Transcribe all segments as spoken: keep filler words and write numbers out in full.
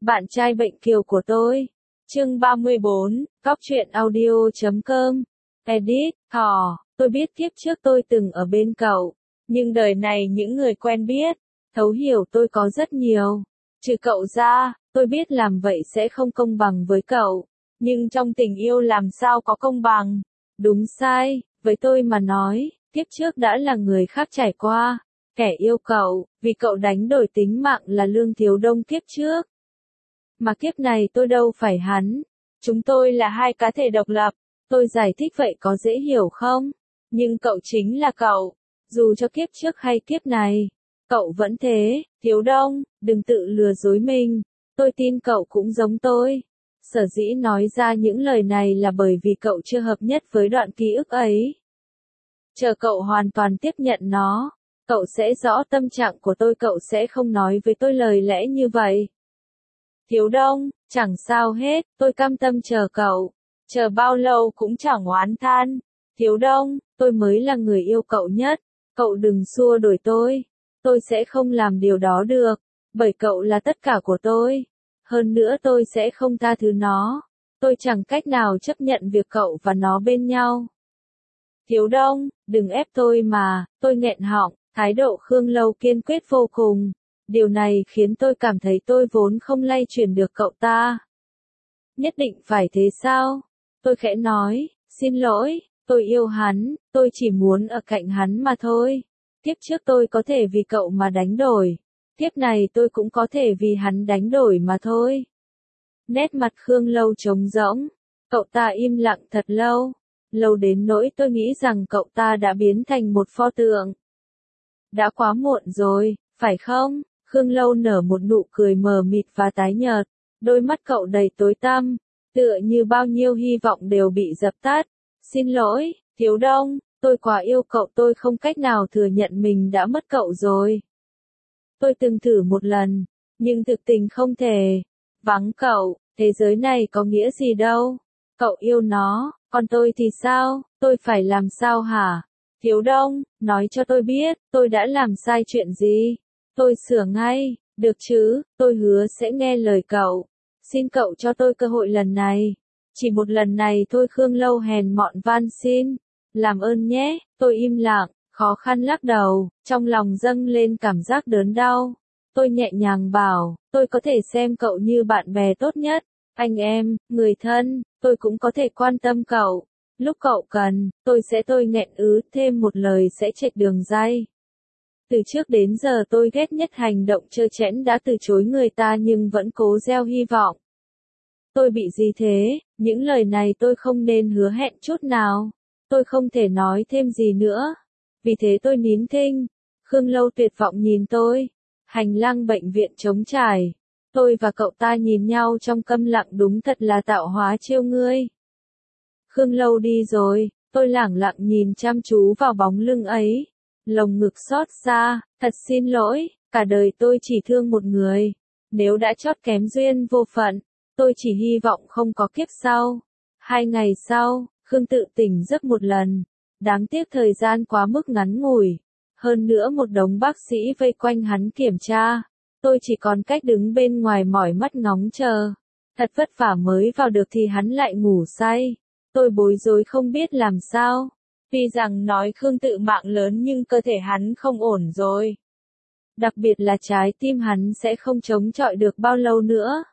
Bạn trai bệnh kiều của tôi. Chương ba mươi bốn, Cóc truyện audio chấm com. Edit, Thỏ, tôi biết kiếp trước tôi từng ở bên cậu, nhưng đời này những người quen biết, thấu hiểu tôi có rất nhiều. Trừ cậu ra, tôi biết làm vậy sẽ không công bằng với cậu, nhưng trong tình yêu làm sao có công bằng. Đúng sai, với tôi mà nói, kiếp trước đã là người khác trải qua, kẻ yêu cậu, vì cậu đánh đổi tính mạng là Lương Thiếu Đông kiếp trước. Mà kiếp này tôi đâu phải hắn. Chúng tôi là hai cá thể độc lập. Tôi giải thích vậy có dễ hiểu không? Nhưng cậu chính là cậu. Dù cho kiếp trước hay kiếp này, cậu vẫn thế. Thiếu Đông, đừng tự lừa dối mình. Tôi tin cậu cũng giống tôi. Sở dĩ nói ra những lời này là bởi vì cậu chưa hợp nhất với đoạn ký ức ấy. Chờ cậu hoàn toàn tiếp nhận nó, cậu sẽ rõ tâm trạng của tôi, cậu sẽ không nói với tôi lời lẽ như vậy. Thiếu Đông, chẳng sao hết, tôi cam tâm chờ cậu. Chờ bao lâu cũng chẳng oán than. Thiếu Đông, tôi mới là người yêu cậu nhất. Cậu đừng xua đuổi tôi. Tôi sẽ không làm điều đó được. Bởi cậu là tất cả của tôi. Hơn nữa tôi sẽ không tha thứ nó. Tôi chẳng cách nào chấp nhận việc cậu và nó bên nhau. Thiếu Đông, đừng ép tôi mà, tôi nghẹn họng. Thái độ Khương Lâu kiên quyết vô cùng. Điều này khiến tôi cảm thấy tôi vốn không lay chuyển được cậu ta. Nhất định phải thế sao? Tôi khẽ nói, xin lỗi, tôi yêu hắn, tôi chỉ muốn ở cạnh hắn mà thôi. Kiếp trước tôi có thể vì cậu mà đánh đổi. Kiếp này tôi cũng có thể vì hắn đánh đổi mà thôi. Nét mặt Khương Lâu trống rỗng. Cậu ta im lặng thật lâu. Lâu đến nỗi tôi nghĩ rằng cậu ta đã biến thành một pho tượng. Đã quá muộn rồi, phải không? Khương Lâu nở một nụ cười mờ mịt và tái nhợt, đôi mắt cậu đầy tối tăm, tựa như bao nhiêu hy vọng đều bị dập tắt. Xin lỗi, Thiếu Đông, tôi quá yêu cậu, tôi không cách nào thừa nhận mình đã mất cậu rồi. Tôi từng thử một lần, nhưng thực tình không thể. Vắng cậu, thế giới này có nghĩa gì đâu. Cậu yêu nó, còn tôi thì sao, tôi phải làm sao hả? Thiếu Đông, nói cho tôi biết, tôi đã làm sai chuyện gì? Tôi sửa ngay, được chứ, tôi hứa sẽ nghe lời cậu. Xin cậu cho tôi cơ hội lần này. Chỉ một lần này thôi. Khương Lâu hèn mọn van xin. Làm ơn nhé, tôi im lặng, khó khăn lắc đầu, trong lòng dâng lên cảm giác đớn đau. Tôi nhẹ nhàng bảo, tôi có thể xem cậu như bạn bè tốt nhất, anh em, người thân, tôi cũng có thể quan tâm cậu. Lúc cậu cần, tôi sẽ tôi nghẹn ứ, thêm một lời sẽ chệch đường ray. Từ trước đến giờ tôi ghét nhất hành động trơ trẽn, đã từ chối người ta nhưng vẫn cố gieo hy vọng. Tôi bị gì thế? Những lời này tôi không nên hứa hẹn chút nào. Tôi không thể nói thêm gì nữa. Vì thế tôi nín thinh. Khương Lâu tuyệt vọng nhìn tôi. Hành lang bệnh viện trống trải. Tôi và cậu ta nhìn nhau trong câm lặng, đúng thật là tạo hóa trêu ngươi. Khương Lâu đi rồi, tôi lẳng lặng nhìn chăm chú vào bóng lưng ấy. Lồng ngực xót xa, thật xin lỗi, cả đời tôi chỉ thương một người. Nếu đã chót kém duyên vô phận, tôi chỉ hy vọng không có kiếp sau. Hai ngày sau, Khương tự tỉnh giấc một lần. Đáng tiếc thời gian quá mức ngắn ngủi. Hơn nữa một đống bác sĩ vây quanh hắn kiểm tra. Tôi chỉ còn cách đứng bên ngoài mỏi mắt ngóng chờ. Thật vất vả mới vào được thì hắn lại ngủ say. Tôi bối rối không biết làm sao. Tuy rằng nói Khương tự mạng lớn nhưng cơ thể hắn không ổn rồi. Đặc biệt là trái tim hắn sẽ không chống chọi được bao lâu nữa.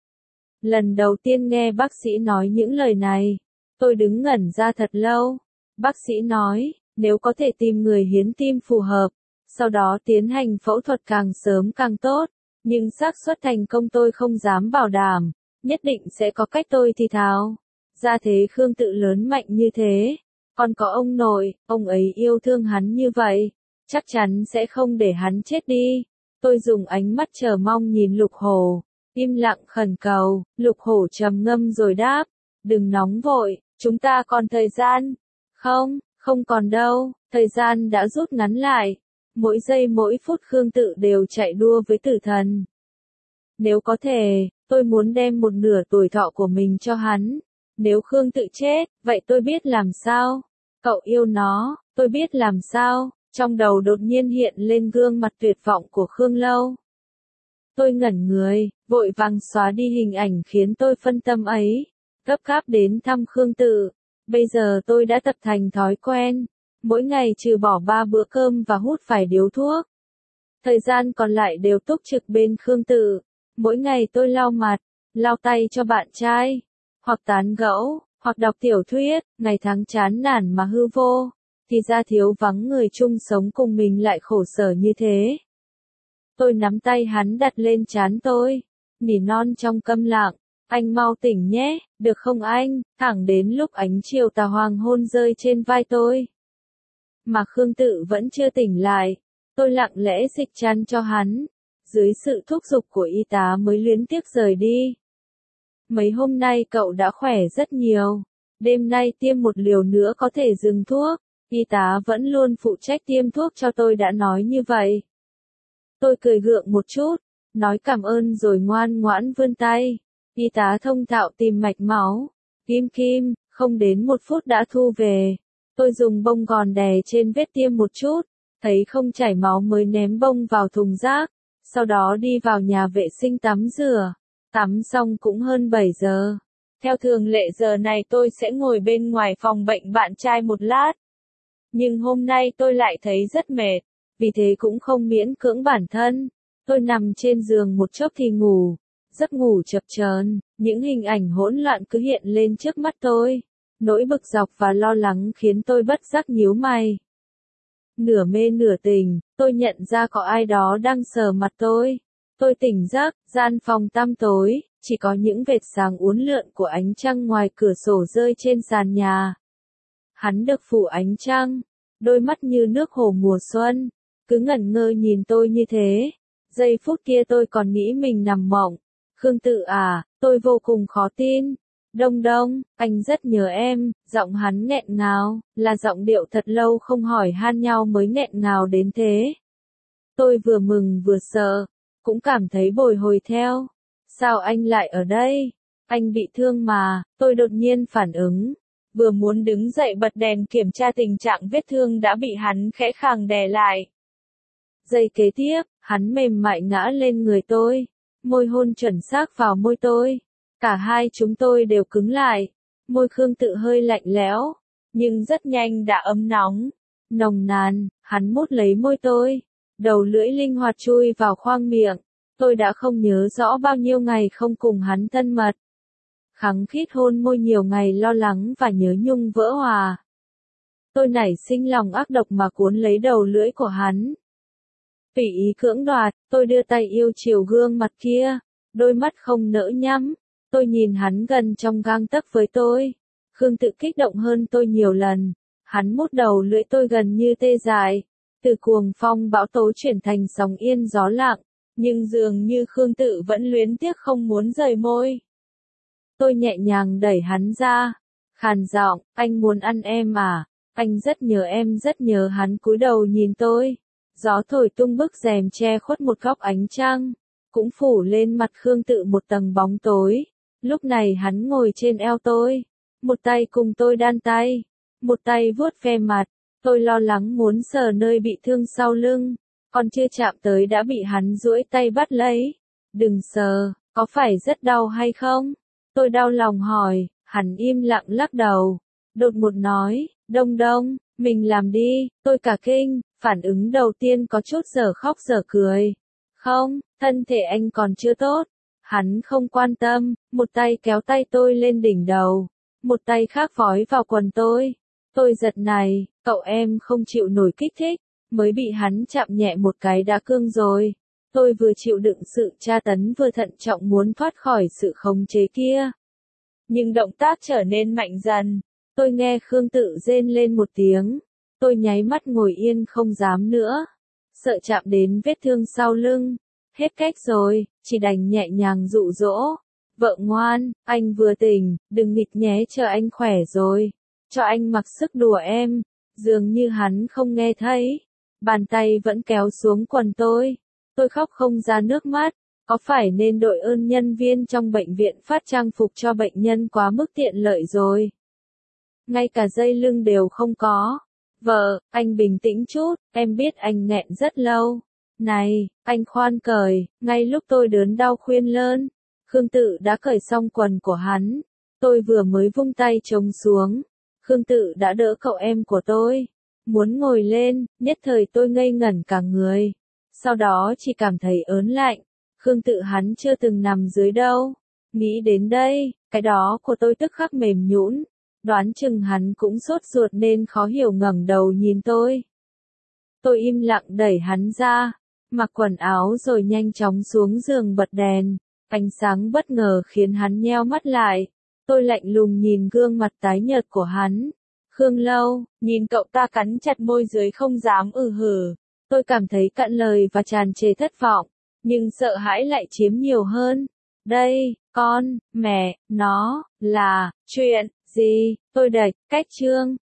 Lần đầu tiên nghe bác sĩ nói những lời này, tôi đứng ngẩn ra thật lâu. Bác sĩ nói, nếu có thể tìm người hiến tim phù hợp, sau đó tiến hành phẫu thuật càng sớm càng tốt, nhưng xác suất thành công tôi không dám bảo đảm, nhất định sẽ có cách. Tôi thì thào. Ra thế Khương tự lớn mạnh như thế, còn có ông nội, ông ấy yêu thương hắn như vậy, chắc chắn sẽ không để hắn chết đi. Tôi dùng ánh mắt chờ mong nhìn Lục Hổ, im lặng khẩn cầu. Lục Hổ trầm ngâm rồi đáp, đừng nóng vội, chúng ta còn thời gian. Không, không còn đâu, thời gian đã rút ngắn lại. Mỗi giây mỗi phút Khương tự đều chạy đua với tử thần. Nếu có thể, tôi muốn đem một nửa tuổi thọ của mình cho hắn. Nếu Khương tự chết, vậy tôi biết làm sao? Cậu yêu nó, tôi biết làm sao? Trong đầu đột nhiên hiện lên gương mặt tuyệt vọng của Khương Lâu. Tôi ngẩn người, vội vàng xóa đi hình ảnh khiến tôi phân tâm ấy, gấp gáp đến thăm Khương Tự. Bây giờ tôi đã tập thành thói quen, mỗi ngày trừ bỏ ba bữa cơm và hút vài điếu thuốc. Thời gian còn lại đều túc trực bên Khương Tự. Mỗi ngày tôi lau mặt, lau tay cho bạn trai, hoặc tán gẫu, hoặc đọc tiểu thuyết, ngày tháng chán nản mà hư vô, thì ra thiếu vắng người chung sống cùng mình lại khổ sở như thế. Tôi nắm tay hắn đặt lên trán tôi, nỉ non trong câm lặng, anh mau tỉnh nhé, được không anh, thẳng đến lúc ánh chiều tà hoàng hôn rơi trên vai tôi. Mà Khương Tự vẫn chưa tỉnh lại, tôi lặng lẽ dịch chăn cho hắn, dưới sự thúc giục của y tá mới luyến tiếc rời đi. Mấy hôm nay cậu đã khỏe rất nhiều, đêm nay tiêm một liều nữa có thể dừng thuốc, y tá vẫn luôn phụ trách tiêm thuốc cho tôi đã nói như vậy. Tôi cười gượng một chút, nói cảm ơn rồi ngoan ngoãn vươn tay, y tá thông thạo tìm mạch máu, kim kim, không đến một phút đã thu về. Tôi dùng bông gòn đè trên vết tiêm một chút, thấy không chảy máu mới ném bông vào thùng rác, sau đó đi vào nhà vệ sinh tắm rửa. Tắm xong cũng hơn bảy giờ. Theo thường lệ giờ này tôi sẽ ngồi bên ngoài phòng bệnh bạn trai một lát. Nhưng hôm nay tôi lại thấy rất mệt, vì thế cũng không miễn cưỡng bản thân. Tôi nằm trên giường một chốc thì ngủ, giấc ngủ chập chờn, những hình ảnh hỗn loạn cứ hiện lên trước mắt tôi. Nỗi bực dọc và lo lắng khiến tôi bất giác nhíu mày. Nửa mê nửa tỉnh, tôi nhận ra có ai đó đang sờ mặt tôi. Tôi tỉnh giấc, gian phòng tăm tối, chỉ có những vệt sáng uốn lượn của ánh trăng ngoài cửa sổ rơi trên sàn nhà. Hắn được phủ ánh trăng, đôi mắt như nước hồ mùa xuân, cứ ngẩn ngơ nhìn tôi như thế. Giây phút kia tôi còn nghĩ mình nằm mộng. Khương Tự à, tôi vô cùng khó tin. Đông Đông, anh rất nhớ em, giọng hắn nghẹn ngào, là giọng điệu thật lâu không hỏi han nhau mới nghẹn ngào đến thế. Tôi vừa mừng vừa sợ, cũng cảm thấy bồi hồi theo. Sao anh lại ở đây? Anh bị thương mà, tôi đột nhiên phản ứng. Vừa muốn đứng dậy bật đèn kiểm tra tình trạng vết thương đã bị hắn khẽ khàng đè lại. Giây kế tiếp, hắn mềm mại ngã lên người tôi, môi hôn chuẩn xác vào môi tôi. Cả hai chúng tôi đều cứng lại, môi Khương Tự hơi lạnh lẽo, nhưng rất nhanh đã ấm nóng, nồng nàn, hắn mút lấy môi tôi, đầu lưỡi linh hoạt chui vào khoang miệng, tôi đã không nhớ rõ bao nhiêu ngày không cùng hắn thân mật. Khăng khít hôn môi nhiều ngày lo lắng và nhớ nhung vỡ hòa. Tôi nảy sinh lòng ác độc mà cuốn lấy đầu lưỡi của hắn. Tùy ý cưỡng đoạt, tôi đưa tay yêu chiều gương mặt kia, đôi mắt không nỡ nhắm. Tôi nhìn hắn gần trong gang tấc với tôi. Khương Tự kích động hơn tôi nhiều lần. Hắn mút đầu lưỡi tôi gần như tê dại. Từ cuồng phong bão tố chuyển thành sóng yên gió lặng. Nhưng dường như Khương Tự vẫn luyến tiếc không muốn rời môi. Tôi nhẹ nhàng đẩy hắn ra. Khàn giọng, anh muốn ăn em à? Anh rất nhớ em rất nhớ. Hắn cúi đầu nhìn tôi. Gió thổi tung bức rèm che khuất một góc ánh trăng. Cũng phủ lên mặt Khương Tự một tầng bóng tối. Lúc này hắn ngồi trên eo tôi, một tay cùng tôi đan tay, một tay vuốt ve mặt, tôi lo lắng muốn sờ nơi bị thương sau lưng, còn chưa chạm tới đã bị hắn duỗi tay bắt lấy. Đừng sờ, có phải rất đau hay không? Tôi đau lòng hỏi, hắn im lặng lắc đầu, đột ngột nói, Đông Đông, mình làm đi, tôi cả kinh, phản ứng đầu tiên có chút dở khóc dở cười. Không, thân thể anh còn chưa tốt. Hắn không quan tâm, một tay kéo tay tôi lên đỉnh đầu, một tay khác vói vào quần tôi. Tôi giật này, cậu em không chịu nổi kích thích, mới bị hắn chạm nhẹ một cái đã cương rồi. Tôi vừa chịu đựng sự tra tấn vừa thận trọng muốn thoát khỏi sự khống chế kia. Nhưng động tác trở nên mạnh dần, tôi nghe Khương Tự rên lên một tiếng. Tôi nháy mắt ngồi yên không dám nữa, sợ chạm đến vết thương sau lưng. Hết cách rồi, chỉ đành nhẹ nhàng dụ dỗ. Vợ ngoan, anh vừa tỉnh, đừng nghịch nhé chờ anh khỏe rồi. Cho anh mặc sức đùa em. Dường như hắn không nghe thấy. Bàn tay vẫn kéo xuống quần tôi. Tôi khóc không ra nước mắt. Có phải nên đội ơn nhân viên trong bệnh viện phát trang phục cho bệnh nhân quá mức tiện lợi rồi. Ngay cả dây lưng đều không có. Vợ, anh bình tĩnh chút, em biết anh nghẹn rất lâu. Này, anh khoan cởi, ngay lúc tôi đớn đau khuyên lơn. Khương Tự đã cởi xong quần của hắn. Tôi vừa mới vung tay chống xuống. Khương Tự đã đỡ cậu em của tôi. Muốn ngồi lên, nhất thời tôi ngây ngẩn cả người. Sau đó chỉ cảm thấy ớn lạnh. Khương Tự hắn chưa từng nằm dưới đâu. Nghĩ đến đây, cái đó của tôi tức khắc mềm nhũn. Đoán chừng hắn cũng sốt ruột nên khó hiểu ngẩng đầu nhìn tôi. Tôi im lặng đẩy hắn ra, mặc quần áo rồi nhanh chóng xuống giường bật đèn. Ánh sáng bất ngờ khiến hắn nheo mắt lại. Tôi lạnh lùng nhìn gương mặt tái nhợt của hắn. Khương Lâu, nhìn cậu ta cắn chặt môi dưới không dám ừ hử. Tôi cảm thấy cạn lời và tràn trề thất vọng, nhưng sợ hãi lại chiếm nhiều hơn. Đây, con, mẹ, nó, là, chuyện, gì, tôi đạch, cách chương.